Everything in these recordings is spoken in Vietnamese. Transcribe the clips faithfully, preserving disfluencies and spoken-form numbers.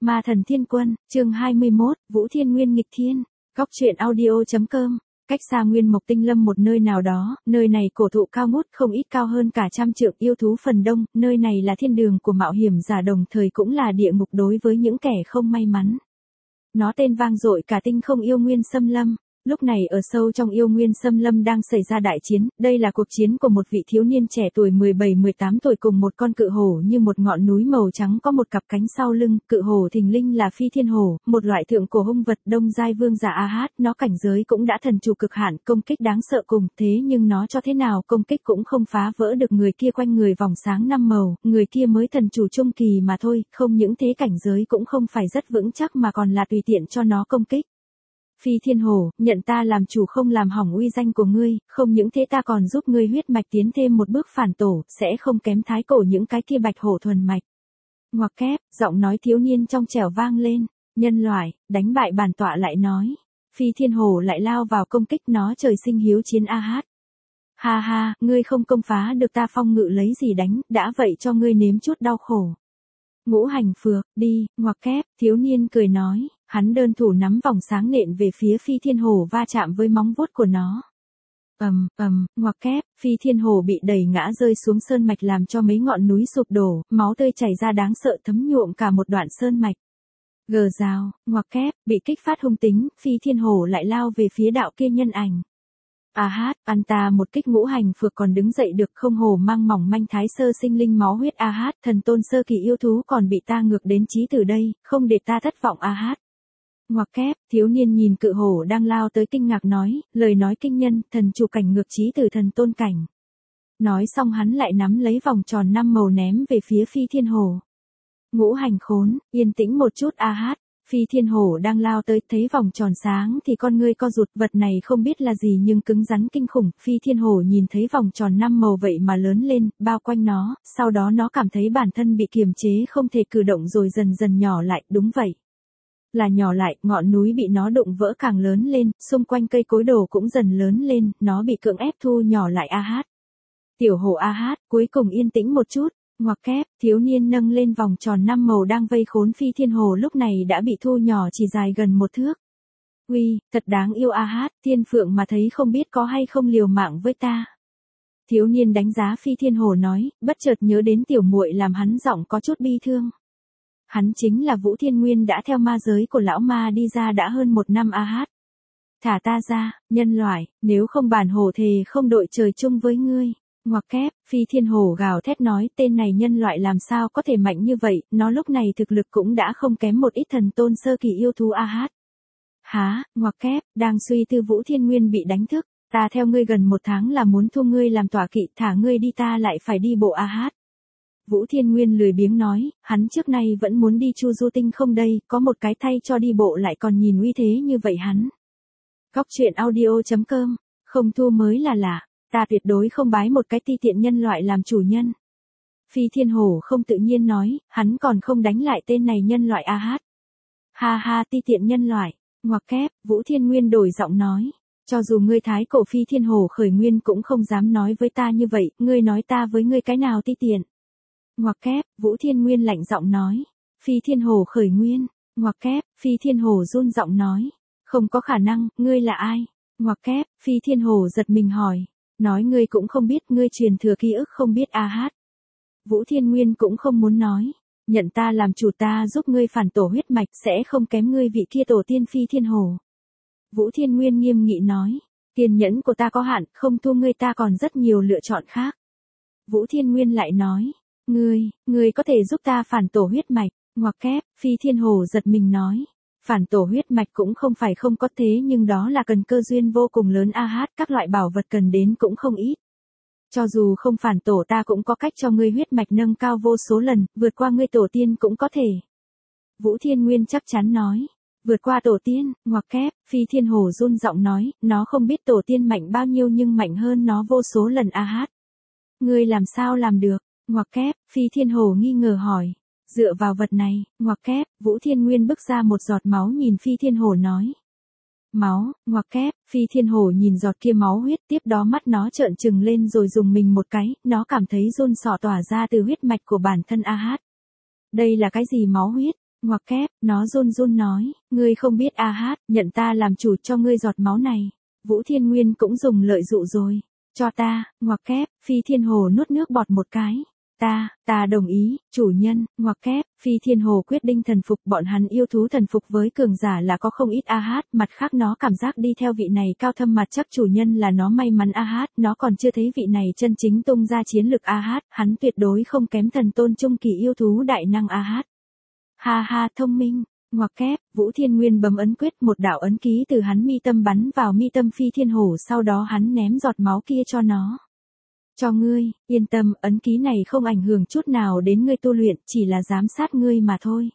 Ma thần thiên quân, chương hai mươi mốt, Vũ Thiên Nguyên nghịch thiên. Góc truyện audio chấm com. Cách xa Nguyên Mộc Tinh Lâm một nơi nào đó, nơi này cổ thụ cao ngút không ít cao hơn cả trăm trượng yêu thú phần đông, nơi này là thiên đường của mạo hiểm giả đồng thời cũng là địa ngục đối với những kẻ không may mắn. Nó tên vang dội cả tinh không yêu nguyên xâm lâm. Lúc này ở sâu trong yêu nguyên xâm lâm đang xảy ra đại chiến, đây là cuộc chiến của một vị thiếu niên trẻ tuổi mười bảy mười tám tuổi cùng một con cự hổ như một ngọn núi màu trắng có một cặp cánh sau lưng, cự hổ thình lình là phi thiên hổ, một loại thượng cổ hung vật đông giai vương giả a hát, nó cảnh giới cũng đã thần chủ cực hạn, công kích đáng sợ cùng, thế nhưng nó cho thế nào công kích cũng không phá vỡ được người kia quanh người vòng sáng năm màu, người kia mới thần chủ trung kỳ mà thôi, không những thế cảnh giới cũng không phải rất vững chắc mà còn là tùy tiện cho nó công kích. Phi thiên hổ, nhận ta làm chủ không làm hỏng uy danh của ngươi, không những thế ta còn giúp ngươi huyết mạch tiến thêm một bước phản tổ, sẽ không kém thái cổ những cái kia bạch hổ thuần mạch. Ngoặc kép, giọng nói thiếu niên trong trẻo vang lên, nhân loại, đánh bại bản tọa lại nói. Phi thiên hổ lại lao vào công kích nó trời sinh hiếu chiến a hát. Ha ha, ngươi không công phá được ta phong ngự lấy gì đánh, đã vậy cho ngươi nếm chút đau khổ. Ngũ hành phược, đi, ngoặc kép, thiếu niên cười nói, hắn đơn thủ nắm vòng sáng nện về phía phi thiên hổ va chạm với móng vuốt của nó. Ầm, ầm, ngoặc kép, phi thiên hổ bị đẩy ngã rơi xuống sơn mạch làm cho mấy ngọn núi sụp đổ, máu tươi chảy ra đáng sợ thấm nhuộm cả một đoạn sơn mạch. Gờ rào, ngoặc kép, bị kích phát hung tính, phi thiên hổ lại lao về phía đạo kia nhân ảnh. A hát, ăn ta một kích ngũ hành phược còn đứng dậy được không hổ mang mỏng manh thái sơ sinh linh máu huyết a hát, thần tôn sơ kỳ yêu thú còn bị ta ngược đến chí từ đây, không để ta thất vọng a hát. Ngoặc kép, thiếu niên nhìn cự hổ đang lao tới kinh ngạc nói, lời nói kinh nhân, thần chủ cảnh ngược chí từ thần tôn cảnh. Nói xong hắn lại nắm lấy vòng tròn năm màu ném về phía phi thiên hổ. Ngũ hành khốn, yên tĩnh một chút a hát. Phi thiên hổ đang lao tới, thấy vòng tròn sáng thì con ngươi co rụt, vật này không biết là gì nhưng cứng rắn kinh khủng, phi thiên hổ nhìn thấy vòng tròn năm màu vậy mà lớn lên, bao quanh nó, sau đó nó cảm thấy bản thân bị kiềm chế không thể cử động rồi dần dần nhỏ lại, đúng vậy. Là nhỏ lại, ngọn núi bị nó đụng vỡ càng lớn lên, xung quanh cây cối đồ cũng dần lớn lên, nó bị cưỡng ép thu nhỏ lại a hát. Tiểu hổ a hát, cuối cùng yên tĩnh một chút. Ngoặc kép, thiếu niên nâng lên vòng tròn năm màu đang vây khốn phi thiên hồ lúc này đã bị thu nhỏ chỉ dài gần một thước. Uy, thật đáng yêu a hát, thiên phượng mà thấy không biết có hay không liều mạng với ta. Thiếu niên đánh giá phi thiên hồ nói, bất chợt nhớ đến tiểu muội làm hắn giọng có chút bi thương. Hắn chính là Vũ Thiên Nguyên đã theo ma giới của lão ma đi ra đã hơn một năm a hát. Thả ta ra, nhân loại, nếu không bản hổ thề không đội trời chung với ngươi. Ngoặc kép, phi thiên hổ gào thét nói tên này nhân loại làm sao có thể mạnh như vậy, nó lúc này thực lực cũng đã không kém một ít thần tôn sơ kỳ yêu thú a hát. Há, ngoặc kép, đang suy tư Vũ Thiên Nguyên bị đánh thức, ta theo ngươi gần một tháng là muốn thu ngươi làm tọa kỵ, thả ngươi đi ta lại phải đi bộ a hát. Vũ Thiên Nguyên lười biếng nói, hắn trước nay vẫn muốn đi Chu Du Tinh không đây, có một cái thay cho đi bộ lại còn nhìn uy thế như vậy hắn. Góc truyện audio chấm com, không thu mới là lạ. Ta tuyệt đối không bái một cái ti tiện nhân loại làm chủ nhân. Phi thiên hổ không tự nhiên nói, hắn còn không đánh lại tên này nhân loại a hát. Ha ha ti tiện nhân loại, ngoặc kép, Vũ Thiên Nguyên đổi giọng nói. Cho dù ngươi thái cổ phi thiên hổ khởi nguyên cũng không dám nói với ta như vậy, ngươi nói ta với ngươi cái nào ti tiện. Ngoặc kép, Vũ Thiên Nguyên lạnh giọng nói. Phi thiên hổ khởi nguyên, ngoặc kép, Phi thiên hổ run giọng nói. Không có khả năng, ngươi là ai? Ngoặc kép, Phi thiên hổ giật mình hỏi. Nói ngươi cũng không biết, ngươi truyền thừa ký ức không biết a hát. Vũ Thiên Nguyên cũng không muốn nói. Nhận ta làm chủ ta giúp ngươi phản tổ huyết mạch sẽ không kém ngươi vị kia tổ tiên phi thiên hổ. Vũ Thiên Nguyên nghiêm nghị nói. Kiên nhẫn của ta có hạn, không thu ngươi ta còn rất nhiều lựa chọn khác. Vũ Thiên Nguyên lại nói. Ngươi, ngươi có thể giúp ta phản tổ huyết mạch. Ngoặc kép, phi thiên hổ giật mình nói. Phản tổ huyết mạch cũng không phải không có thế nhưng đó là cần cơ duyên vô cùng lớn a hát, các loại bảo vật cần đến cũng không ít. Cho dù không phản tổ ta cũng có cách cho ngươi huyết mạch nâng cao vô số lần, vượt qua ngươi tổ tiên cũng có thể. Vũ Thiên Nguyên chắc chắn nói. Vượt qua tổ tiên, ngoặc kép, phi thiên hổ run giọng nói, nó không biết tổ tiên mạnh bao nhiêu nhưng mạnh hơn nó vô số lần a hát. Ngươi làm sao làm được? Ngoặc kép, phi thiên hổ nghi ngờ hỏi. Dựa vào vật này, ngoặc kép, Vũ Thiên Nguyên bức ra một giọt máu nhìn phi thiên hổ nói. Máu, ngoặc kép, phi thiên hổ nhìn giọt kia máu huyết tiếp đó mắt nó trợn trừng lên rồi dùng mình một cái, nó cảm thấy run sọ tỏa ra từ huyết mạch của bản thân a hát. Đây là cái gì máu huyết? Ngoặc kép, nó run run nói, ngươi không biết A Hát, nhận ta làm chủ cho ngươi giọt máu này. Vũ Thiên Nguyên cũng dùng lợi dụ rồi. Cho ta, ngoặc kép, Phi Thiên Hồ nuốt nước bọt một cái. Ta, ta đồng ý, chủ nhân, ngoặc kép, Phi Thiên Hồ quyết định thần phục, bọn hắn yêu thú thần phục với cường giả là có không ít A Hát, mặt khác nó cảm giác đi theo vị này cao thâm mặt chắc chủ nhân là nó may mắn A Hát, nó còn chưa thấy vị này chân chính tung ra chiến lực A Hát, hắn tuyệt đối không kém thần tôn trung kỳ yêu thú đại năng A Hát. Ha ha, thông minh, ngoặc kép, Vũ Thiên Nguyên bấm ấn quyết, một đạo ấn ký từ hắn mi tâm bắn vào mi tâm Phi Thiên Hổ, sau đó hắn ném giọt máu kia cho nó. Cho ngươi, yên tâm, ấn ký này không ảnh hưởng chút nào đến ngươi tu luyện, chỉ là giám sát ngươi mà thôi.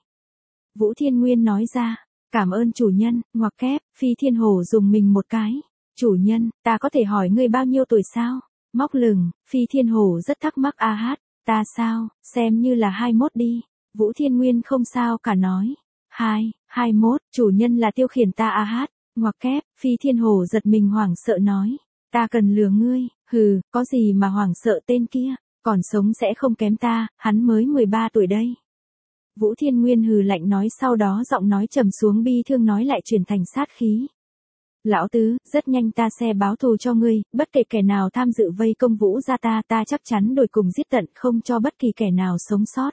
Vũ Thiên Nguyên nói ra, cảm ơn chủ nhân, ngoặc kép, Phi Thiên Hổ dùng mình một cái. Chủ nhân, ta có thể hỏi ngươi bao nhiêu tuổi sao? Móc lửng, Phi Thiên Hổ rất thắc mắc. A Hát, ta sao, xem như là hai mốt đi. Vũ Thiên Nguyên không sao cả nói. Hai, hai mốt, chủ nhân là tiêu khiển ta A Hát, ngoặc kép, Phi Thiên Hổ giật mình hoảng sợ nói. Ta cần lừa ngươi, hừ, có gì mà hoảng sợ, tên kia, còn sống sẽ không kém ta, hắn mới mười ba tuổi đây. Vũ Thiên Nguyên hừ lạnh nói, sau đó giọng nói trầm xuống bi thương nói lại chuyển thành sát khí. Lão tứ, rất nhanh ta sẽ báo thù cho ngươi, bất kể kẻ nào tham dự vây công Vũ gia ta, ta chắc chắn đuổi cùng giết tận, không cho bất kỳ kẻ nào sống sót.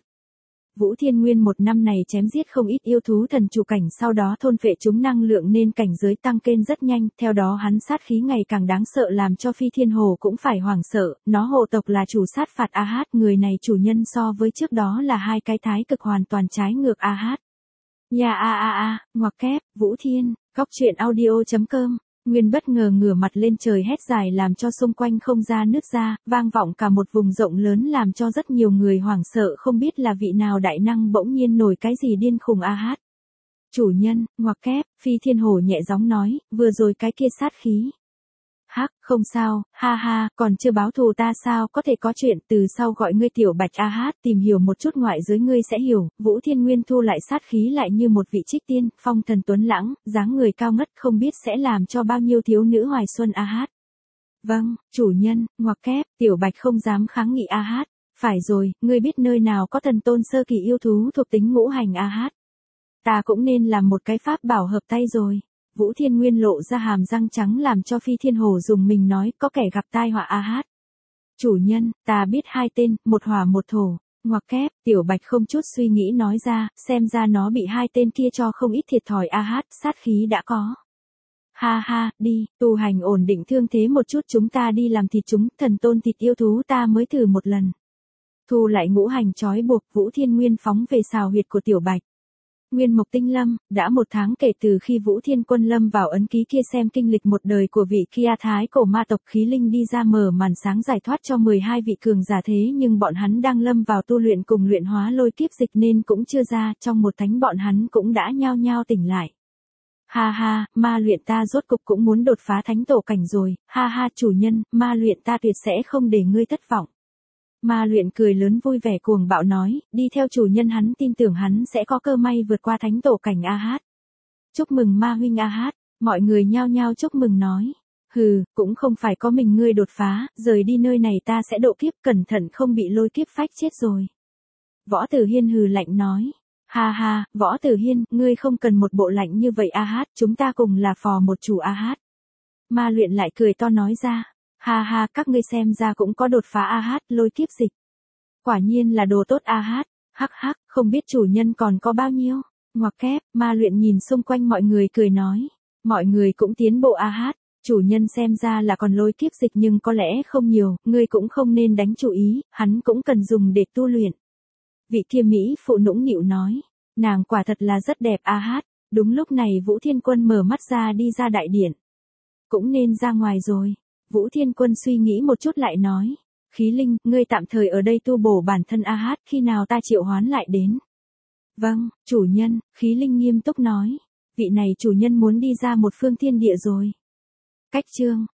Vũ Thiên Nguyên một năm này chém giết không ít yêu thú thần chủ cảnh, sau đó thôn phệ chúng năng lượng nên cảnh giới tăng lên rất nhanh, theo đó hắn sát khí ngày càng đáng sợ làm cho Phi Thiên Hồ cũng phải hoảng sợ, nó hộ tộc là chủ sát phạt A Hát, người này chủ nhân so với trước đó là hai cái thái cực hoàn toàn trái ngược A Hát. Ya a a a, ngoặc kép, Vũ Thiên, góc truyện audio chấm com. Nguyên bất ngờ ngửa mặt lên trời hét dài làm cho xung quanh không ra nước ra, vang vọng cả một vùng rộng lớn làm cho rất nhiều người hoảng sợ không biết là vị nào đại năng bỗng nhiên nổi cái gì điên khùng A Hát. Chủ nhân, ngoặc kép, Phi Thiên Hổ nhẹ giọng nói, vừa rồi cái kia sát khí. Hắc, không sao, ha ha, còn chưa báo thù ta sao, có thể có chuyện, từ sau gọi ngươi tiểu bạch A Hát, tìm hiểu một chút ngoại giới ngươi sẽ hiểu. Vũ Thiên Nguyên thu lại sát khí lại như một vị trích tiên, phong thần tuấn lãng, dáng người cao ngất không biết sẽ làm cho bao nhiêu thiếu nữ hoài xuân A Hát. Vâng, chủ nhân, ngoặc kép, tiểu bạch không dám kháng nghị A Hát. Phải rồi, ngươi biết nơi nào có thần tôn sơ kỳ yêu thú thuộc tính ngũ hành A Hát. Ta cũng nên làm một cái pháp bảo hợp tay rồi. Vũ Thiên Nguyên lộ ra hàm răng trắng làm cho Phi Thiên Hổ dùng mình nói, có kẻ gặp tai họa A Hát. Chủ nhân, ta biết hai tên, một hỏa một thổ. Ngoặc kép, tiểu bạch không chút suy nghĩ nói ra, xem ra nó bị hai tên kia cho không ít thiệt thòi A Hát, sát khí đã có. Ha ha, đi, tu hành ổn định thương thế một chút, chúng ta đi làm thịt chúng, thần tôn thịt yêu thú ta mới thử một lần. Thu lại ngũ hành trói buộc, Vũ Thiên Nguyên phóng về sào huyệt của tiểu bạch. Nguyên Mộc Tinh Lâm, đã một tháng kể từ khi Vũ Thiên Quân lâm vào ấn ký kia xem kinh lịch một đời của vị kia thái cổ ma tộc khí linh đi ra mở màn sáng giải thoát cho mười hai vị cường giả, thế nhưng bọn hắn đang lâm vào tu luyện cùng luyện hóa lôi kiếp dịch nên cũng chưa ra, trong một thánh bọn hắn cũng đã nhao nhao tỉnh lại. Ha ha, ma luyện ta rốt cục cũng muốn đột phá thánh tổ cảnh rồi, ha ha chủ nhân, ma luyện ta tuyệt sẽ không để ngươi thất vọng. Ma luyện cười lớn vui vẻ cuồng bạo nói, đi theo chủ nhân hắn tin tưởng hắn sẽ có cơ may vượt qua thánh tổ cảnh A Hát. Chúc mừng ma huynh A Hát, mọi người nhao nhao chúc mừng nói. Hừ, cũng không phải có mình ngươi đột phá, rời đi nơi này ta sẽ độ kiếp, cẩn thận không bị lôi kiếp phách chết rồi. Võ Tử Hiên hừ lạnh nói. Ha ha, Võ Tử Hiên, ngươi không cần một bộ lạnh như vậy A Hát, chúng ta cùng là phò một chủ A Hát. Ma luyện lại cười to nói ra. Ha ha, các ngươi xem ra cũng có đột phá A Hát, lôi kiếp dịch. Quả nhiên là đồ tốt A Hát, hắc hắc, không biết chủ nhân còn có bao nhiêu. Ngoặc kép, ma luyện nhìn xung quanh mọi người cười nói. Mọi người cũng tiến bộ A Hát, chủ nhân xem ra là còn lôi kiếp dịch nhưng có lẽ không nhiều, ngươi cũng không nên đánh chủ ý, hắn cũng cần dùng để tu luyện. Vị kia Mỹ phụ nũng nịu nói, nàng quả thật là rất đẹp A Hát. Đúng lúc này Vũ Thiên Quân mở mắt ra đi ra đại điện. Cũng nên ra ngoài rồi. Vũ Thiên Quân suy nghĩ một chút lại nói, khí linh, ngươi tạm thời ở đây tu bổ bản thân A Hát, khi nào ta triệu hoán lại đến. Vâng, chủ nhân, khí linh nghiêm túc nói, vị này chủ nhân muốn đi ra một phương thiên địa rồi. Cách chương